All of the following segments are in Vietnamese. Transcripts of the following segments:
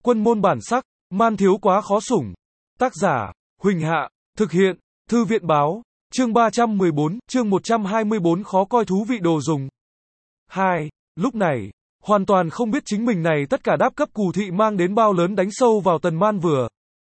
Quân môn bản sắc, man thiếu quá khó sủng. Tác giả, Huỳnh Hạ, thực hiện, Thư viện báo, chương 314, chương 124 khó coi thú vị đồ dùng. 2. Lúc này, hoàn toàn không biết chính mình này tất cả đáp cấp Cù Thị mang đến bao lớn đánh sâu vào Tần Man vừa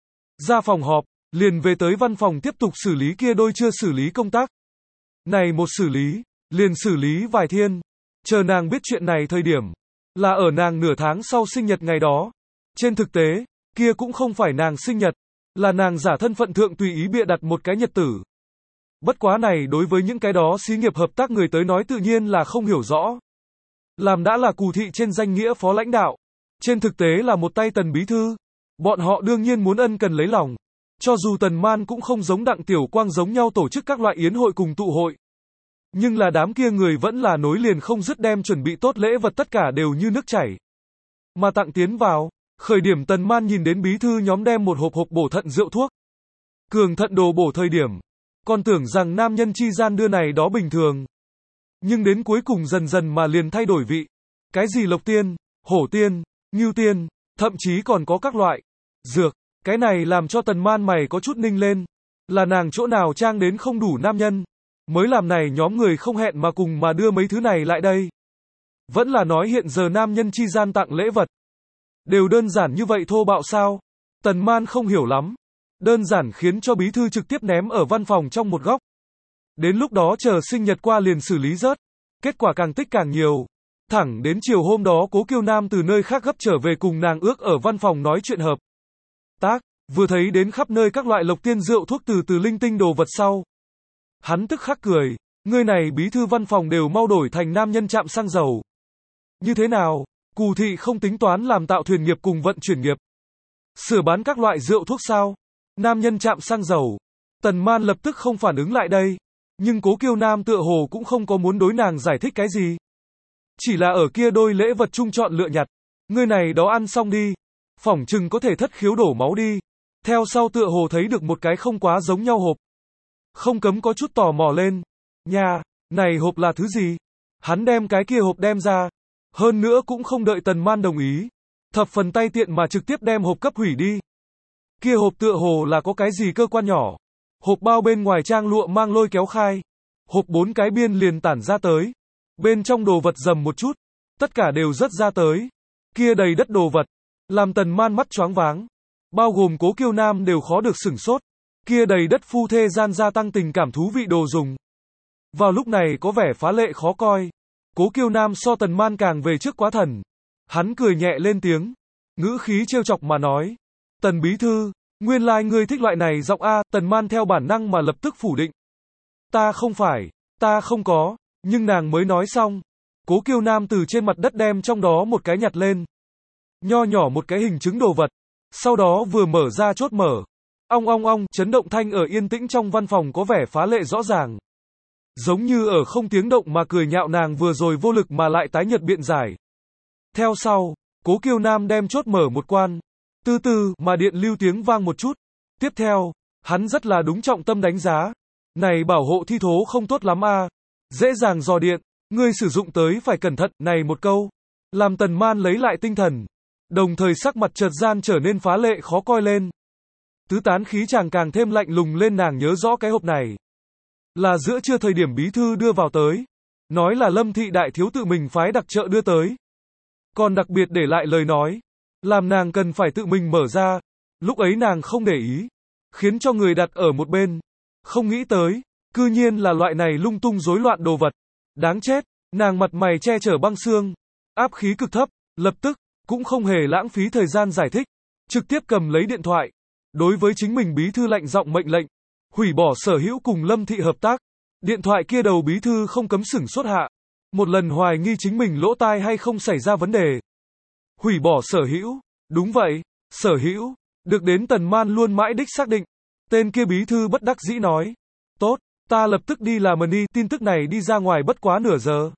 ra phòng họp, liền về tới văn phòng tiếp tục xử lý kia đôi chưa xử lý công tác. Này một xử lý, liền xử lý vài thiên. Chờ nàng biết chuyện này thời điểm, là ở nàng nửa tháng sau sinh nhật ngày đó. Trên thực tế, kia cũng không phải nàng sinh nhật, là nàng giả thân phận thượng tùy ý bịa đặt một cái nhật tử. Bất quá này đối với những cái đó xí nghiệp hợp tác người tới nói tự nhiên là không hiểu rõ. Làm đã là Cù Thị trên danh nghĩa phó lãnh đạo, trên thực tế là một tay Tần bí thư. Bọn họ đương nhiên muốn ân cần lấy lòng. Cho dù Tần Man cũng không giống Đặng Tiểu Quang giống nhau tổ chức các loại yến hội cùng tụ hội. Nhưng là đám kia người vẫn là nối liền không dứt đem chuẩn bị tốt lễ vật tất cả đều như nước chảy mà tặng tiến vào. Khởi điểm Tần Man nhìn đến bí thư nhóm đem một hộp bổ thận rượu thuốc cường thận đồ bổ thời điểm, còn tưởng rằng nam nhân chi gian đưa này đó bình thường. Nhưng đến cuối cùng dần dần mà liền thay đổi vị. Cái gì lộc tiên, hổ tiên, ngưu tiên, thậm chí còn có các loại dược. Cái này làm cho Tần Man mày có chút ninh lên. Là nàng chỗ nào trang đến không đủ nam nhân, mới làm này nhóm người không hẹn mà cùng mà đưa mấy thứ này lại đây. Vẫn là nói hiện giờ nam nhân chi gian tặng lễ vật đều đơn giản như vậy thô bạo sao? Tần Man không hiểu lắm. Đơn giản khiến cho bí thư trực tiếp ném ở văn phòng trong một góc. Đến lúc đó chờ sinh nhật qua liền xử lý rớt. Kết quả càng tích càng nhiều. Thẳng đến chiều hôm đó Cố Kiêu Nam từ nơi khác gấp trở về cùng nàng ước ở văn phòng nói chuyện hợp tác. Vừa thấy đến khắp nơi các loại lộc tiên rượu thuốc từ linh tinh đồ vật sau. Hắn tức khắc cười. Ngươi này bí thư văn phòng đều mau đổi thành nam nhân trạm xăng dầu. Như thế nào? Cù Thị không tính toán làm tạo thuyền nghiệp cùng vận chuyển nghiệp. Sửa bán các loại rượu thuốc sao? Nam nhân trạm xăng dầu. Tần Man lập tức không phản ứng lại đây. Nhưng Cố Kiêu Nam tựa hồ cũng không có muốn đối nàng giải thích cái gì. Chỉ là ở kia đôi lễ vật chung chọn lựa nhặt. Ngươi này đó ăn xong đi. Phỏng chừng có thể thất khiếu đổ máu đi. Theo sau tựa hồ thấy được một cái không quá giống nhau hộp. Không cấm có chút tò mò lên. Nha, này hộp là thứ gì? Hắn đem cái kia hộp đem ra. Hơn nữa cũng không đợi Tần Man đồng ý. Thập phần tay tiện mà trực tiếp đem hộp cấp hủy đi. Kia hộp tựa hồ là có cái gì cơ quan nhỏ. Hộp bao bên ngoài trang lụa mang lôi kéo khai. Hộp 4 cái biên liền tản ra tới. Bên trong đồ vật dầm một chút. Tất cả đều rớt ra tới. Kia đầy đất đồ vật. Làm Tần Man mắt choáng váng. Bao gồm Cố Kiêu Nam đều khó được sửng sốt. Kia đầy đất phu thê gian gia tăng tình cảm thú vị đồ dùng. Vào lúc này có vẻ phá lệ khó coi. Cố Kiêu Nam so Tần Man càng về trước quá thần. Hắn cười nhẹ lên tiếng. Ngữ khí trêu chọc mà nói. Tần bí thư, nguyên lai ngươi thích loại này giọng A. Tần Man theo bản năng mà lập tức phủ định. Ta không phải, ta không có. Nhưng nàng mới nói xong. Cố Kiêu Nam từ trên mặt đất đem trong đó một cái nhặt lên. Nho nhỏ một cái hình chứng đồ vật. Sau đó vừa mở ra chốt mở. Ong ong ong, chấn động thanh ở yên tĩnh trong văn phòng có vẻ phá lệ rõ ràng. Giống như ở không tiếng động mà cười nhạo nàng vừa rồi vô lực mà lại tái nhật biện giải. Theo sau, Cố Kiêu Nam đem chốt mở một quan. Từ từ mà điện lưu tiếng vang một chút. Tiếp theo, hắn rất là đúng trọng tâm đánh giá. Này bảo hộ thi thố không tốt lắm a. Dễ dàng dò điện, ngươi sử dụng tới phải cẩn thận, này một câu. Làm Tần Man lấy lại tinh thần. Đồng thời sắc mặt chợt gian trở nên phá lệ khó coi lên. Tứ tán khí chàng càng thêm lạnh lùng lên nàng nhớ rõ cái hộp này. Là giữa trưa thời điểm bí thư đưa vào tới. Nói là Lâm Thị đại thiếu tự mình phái đặc trợ đưa tới. Còn đặc biệt để lại lời nói. Làm nàng cần phải tự mình mở ra. Lúc ấy nàng không để ý. Khiến cho người đặt ở một bên. Không nghĩ tới. Cư nhiên là loại này lung tung rối loạn đồ vật. Đáng chết. Nàng mặt mày che chở băng xương. Áp khí cực thấp. Lập tức. Cũng không hề lãng phí thời gian giải thích. Trực tiếp cầm lấy điện thoại. Đối với chính mình bí thư lạnh giọng mệnh lệnh. Hủy bỏ sở hữu cùng Lâm Thị hợp tác. Điện thoại kia đầu bí thư không cấm sửng sốt hạ. Một lần hoài nghi chính mình lỗ tai hay không xảy ra vấn đề. Hủy bỏ sở hữu. Đúng vậy. Sở hữu. Được đến Tần Man luôn mãi đích xác định. Tên kia bí thư bất đắc dĩ nói. Tốt. Ta lập tức đi làm đi. Tin tức này đi ra ngoài bất quá nửa giờ.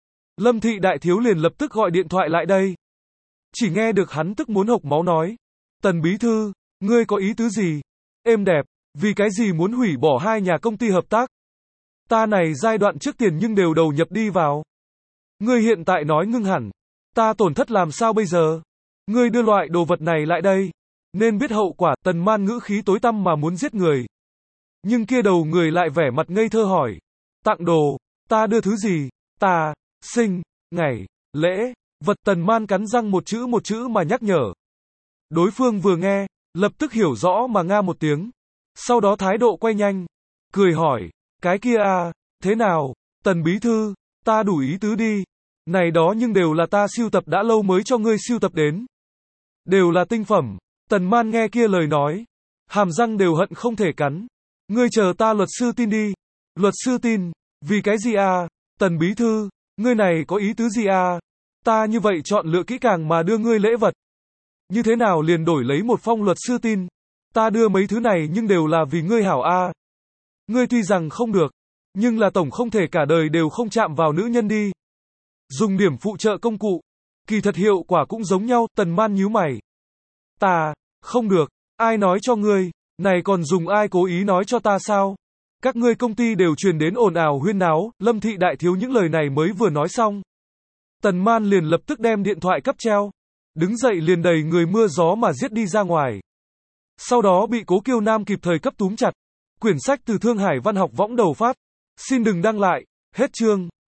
Lâm Thị đại thiếu liền lập tức gọi điện thoại lại đây. Chỉ nghe được hắn tức muốn hộc máu nói. Tần bí thư, ngươi có ý tứ gì? Êm đẹp, vì cái gì muốn hủy bỏ hai nhà công ty hợp tác? Ta này giai đoạn trước tiền nhưng đều đầu nhập đi vào. Ngươi hiện tại nói ngưng hẳn. Ta tổn thất làm sao bây giờ? Ngươi đưa loại đồ vật này lại đây. Nên biết hậu quả, Tần Man ngữ khí tối tăm mà muốn giết người. Nhưng kia đầu người lại vẻ mặt ngây thơ hỏi. Tặng đồ, ta đưa thứ gì? Ta, sinh, ngày, lễ, vật. Tần Man cắn răng một chữ mà nhắc nhở. Đối phương vừa nghe, lập tức hiểu rõ mà nga một tiếng. Sau đó thái độ quay nhanh, cười hỏi, cái kia à, thế nào, Tần bí thư, ta đủ ý tứ đi. Này đó nhưng đều là ta sưu tập đã lâu mới cho ngươi sưu tập đến. Đều là tinh phẩm. Tần Man nghe kia lời nói, hàm răng đều hận không thể cắn. Ngươi chờ ta luật sư tin đi. Luật sư tin, vì cái gì à? Tần bí thư, ngươi này có ý tứ gì à? Ta như vậy chọn lựa kỹ càng mà đưa ngươi lễ vật. Như thế nào liền đổi lấy một phong luật sư tin? Ta đưa mấy thứ này nhưng đều là vì ngươi hảo a. Ngươi tuy rằng không được, nhưng là tổng không thể cả đời đều không chạm vào nữ nhân đi. Dùng điểm phụ trợ công cụ, kỳ thật hiệu quả cũng giống nhau. Tần Man nhíu mày. Ta, không được, ai nói cho ngươi, này còn dùng ai cố ý nói cho ta sao? Các ngươi công ty đều truyền đến ồn ào huyên náo. Lâm thị đại thiếu những lời này mới vừa nói xong. Tần Man liền lập tức đem điện thoại cấp treo. Đứng dậy liền đầy người mưa gió mà giết đi ra ngoài. Sau đó bị Cố Kiêu Nam kịp thời cấp túm chặt. Quyển sách từ Thương Hải Văn học võng đầu phát. Xin đừng đăng lại. Hết chương.